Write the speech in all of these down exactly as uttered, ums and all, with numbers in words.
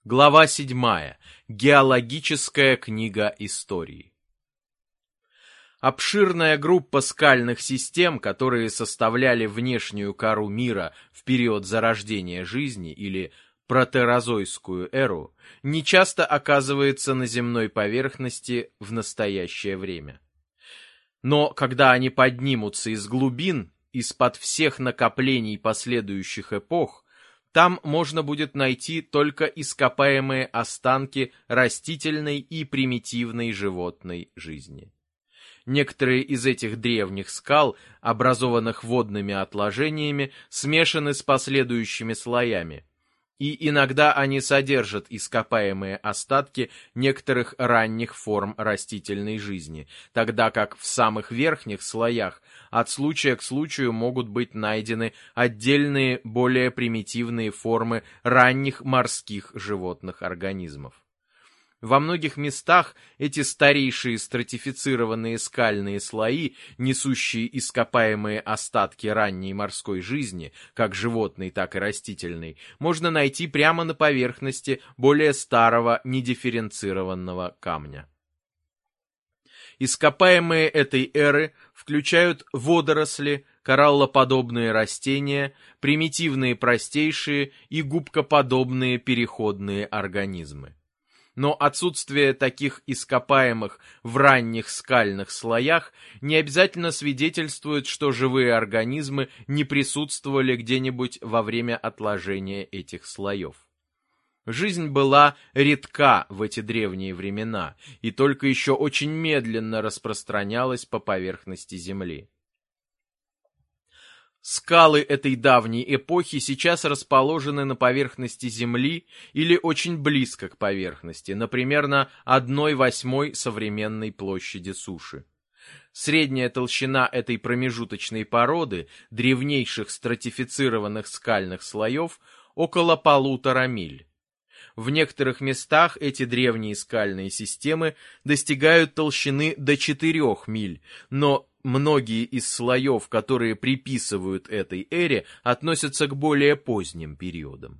Глава седьмая. Геологическая книга истории. Обширная группа скальных систем, которые составляли внешнюю кору мира в период зарождения жизни или протерозойскую эру, нечасто оказывается на земной поверхности в настоящее время. Но когда они поднимутся из глубин, из-под всех накоплений последующих эпох, там можно будет найти только ископаемые останки растительной и примитивной животной жизни. Некоторые из этих древних скал, образованных водными отложениями, смешаны с последующими слоями, и иногда они содержат ископаемые остатки некоторых ранних форм растительной жизни, тогда как в самых верхних слоях от случая к случаю могут быть найдены отдельные, более примитивные формы ранних морских животных организмов. Во многих местах эти старейшие стратифицированные скальные слои, несущие ископаемые остатки ранней морской жизни, как животной, так и растительной, можно найти прямо на поверхности более старого недифференцированного камня. Ископаемые этой эры включают водоросли, кораллоподобные растения, примитивные простейшие и губкоподобные переходные организмы. Но отсутствие таких ископаемых в ранних скальных слоях не обязательно свидетельствует, что живые организмы не присутствовали где-нибудь во время отложения этих слоев. Жизнь была редка в эти древние времена и только еще очень медленно распространялась по поверхности Земли. Скалы этой давней эпохи сейчас расположены на поверхности Земли или очень близко к поверхности, например, на одной восьмой современной площади суши. Средняя толщина этой промежуточной породы, древнейших стратифицированных скальных слоев, около полутора миль. В некоторых местах эти древние скальные системы достигают толщины до четырёх миль, но многие из слоев, которые приписывают этой эре, относятся к более поздним периодам.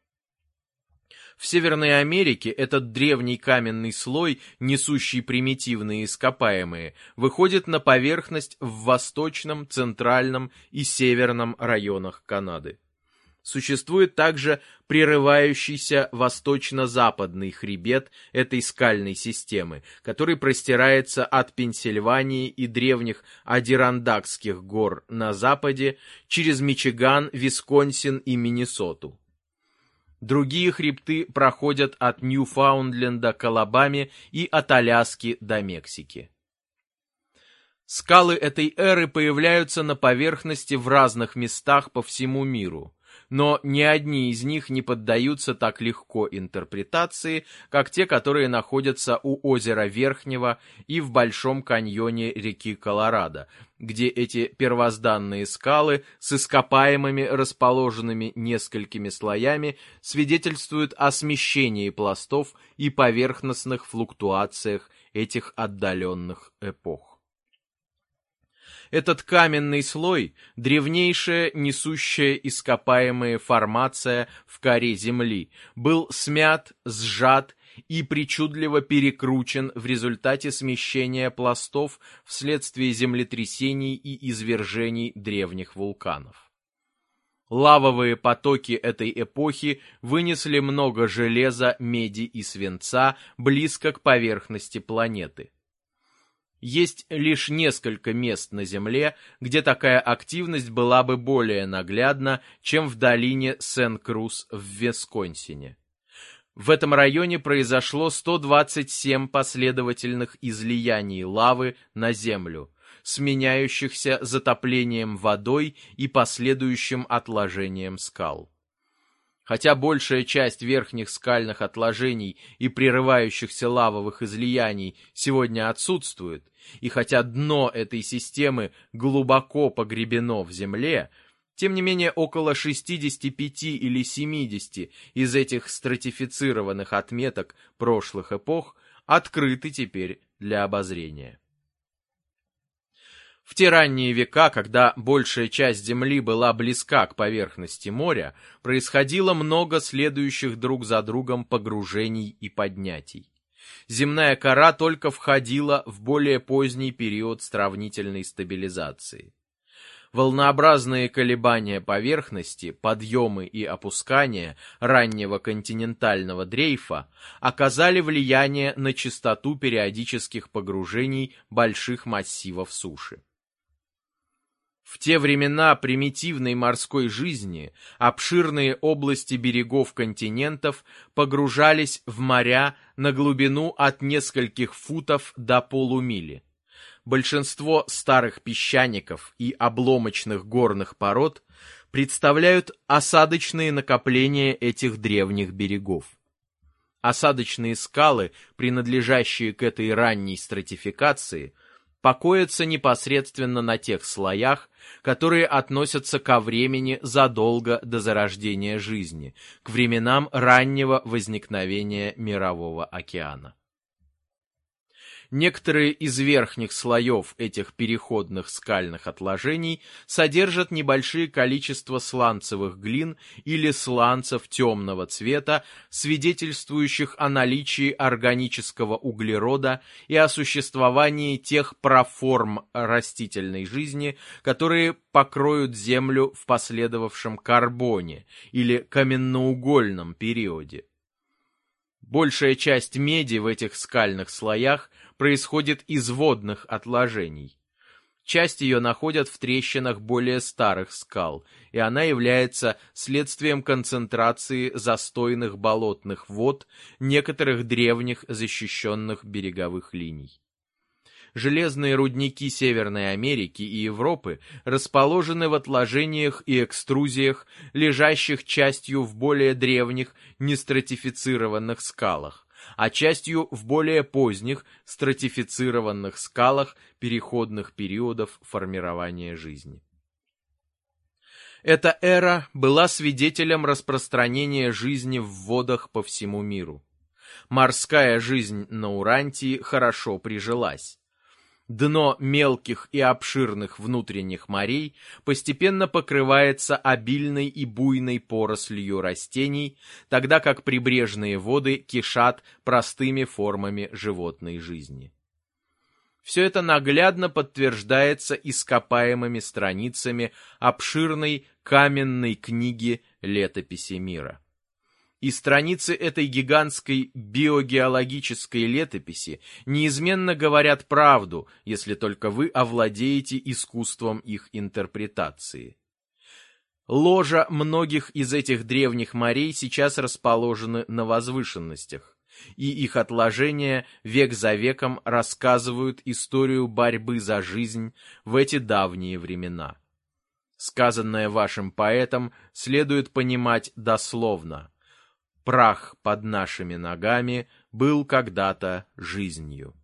В Северной Америке этот древний каменный слой, несущий примитивные ископаемые, выходит на поверхность в восточном, центральном и северном районах Канады. Существует также прерывающийся восточно-западный хребет этой скальной системы, который простирается от Пенсильвании и древних Адирондакских гор на западе через Мичиган, Висконсин и Миннесоту. Другие хребты проходят от Ньюфаундленда к Алабаме и от Аляски до Мексики. Скалы этой эры появляются на поверхности в разных местах по всему миру, но ни одни из них не поддаются так легко интерпретации, как те, которые находятся у озера Верхнего и в Большом каньоне реки Колорадо, где эти первозданные скалы с ископаемыми, расположенными несколькими слоями, свидетельствуют о смещении пластов и поверхностных флуктуациях этих отдаленных эпох. Этот каменный слой – древнейшая несущая ископаемые формация в коре Земли, был смят, сжат и причудливо перекручен в результате смещения пластов вследствие землетрясений и извержений древних вулканов. Лавовые потоки этой эпохи вынесли много железа, меди и свинца близко к поверхности планеты. Есть лишь несколько мест на Земле, где такая активность была бы более наглядна, чем в долине Сен-Круз в Висконсине. В этом районе произошло сто двадцать семь последовательных излияний лавы на Землю, сменяющихся затоплением водой и последующим отложением скал. Хотя большая часть верхних скальных отложений и прерывающихся лавовых излияний сегодня отсутствует, и хотя дно этой системы глубоко погребено в земле, тем не менее около шестидесяти пяти или семидесяти из этих стратифицированных отметок прошлых эпох открыты теперь для обозрения. В те ранние века, когда большая часть Земли была близка к поверхности моря, происходило много следующих друг за другом погружений и поднятий. Земная кора только входила в более поздний период сравнительной стабилизации. Волнообразные колебания поверхности, подъемы и опускания раннего континентального дрейфа оказали влияние на частоту периодических погружений больших массивов суши. В те времена примитивной морской жизни обширные области берегов континентов погружались в моря на глубину от нескольких футов до полумили. Большинство старых песчаников и обломочных горных пород представляют осадочные накопления этих древних берегов. Осадочные скалы, принадлежащие к этой ранней стратификации, покоятся непосредственно на тех слоях, которые относятся ко времени задолго до зарождения жизни, к временам раннего возникновения Мирового океана. Некоторые из верхних слоев этих переходных скальных отложений содержат небольшие количества сланцевых глин или сланцев темного цвета, свидетельствующих о наличии органического углерода и о существовании тех проформ растительной жизни, которые покроют Землю в последовавшем карбоне или каменноугольном периоде. Большая часть меди в этих скальных слоях происходит из водных отложений. Часть ее находят в трещинах более старых скал, и она является следствием концентрации застойных болотных вод некоторых древних защищенных береговых линий. Железные рудники Северной Америки и Европы расположены в отложениях и экструзиях, лежащих частью в более древних нестратифицированных скалах, а частью в более поздних стратифицированных скалах переходных периодов формирования жизни. Эта эра была свидетелем распространения жизни в водах по всему миру. Морская жизнь на Урантии хорошо прижилась. Дно мелких и обширных внутренних морей постепенно покрывается обильной и буйной порослью растений, тогда как прибрежные воды кишат простыми формами животной жизни. Все это наглядно подтверждается ископаемыми страницами обширной каменной книги «Летописи мира». И страницы этой гигантской биогеологической летописи неизменно говорят правду, если только вы овладеете искусством их интерпретации. Ложа многих из этих древних морей сейчас расположены на возвышенностях, и их отложения век за веком рассказывают историю борьбы за жизнь в эти давние времена. Сказанное вашим поэтом следует понимать дословно. Прах под нашими ногами был когда-то жизнью.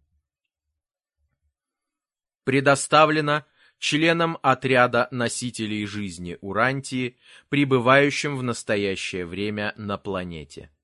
Предоставлено членам отряда носителей жизни Урантии, пребывающим в настоящее время на планете.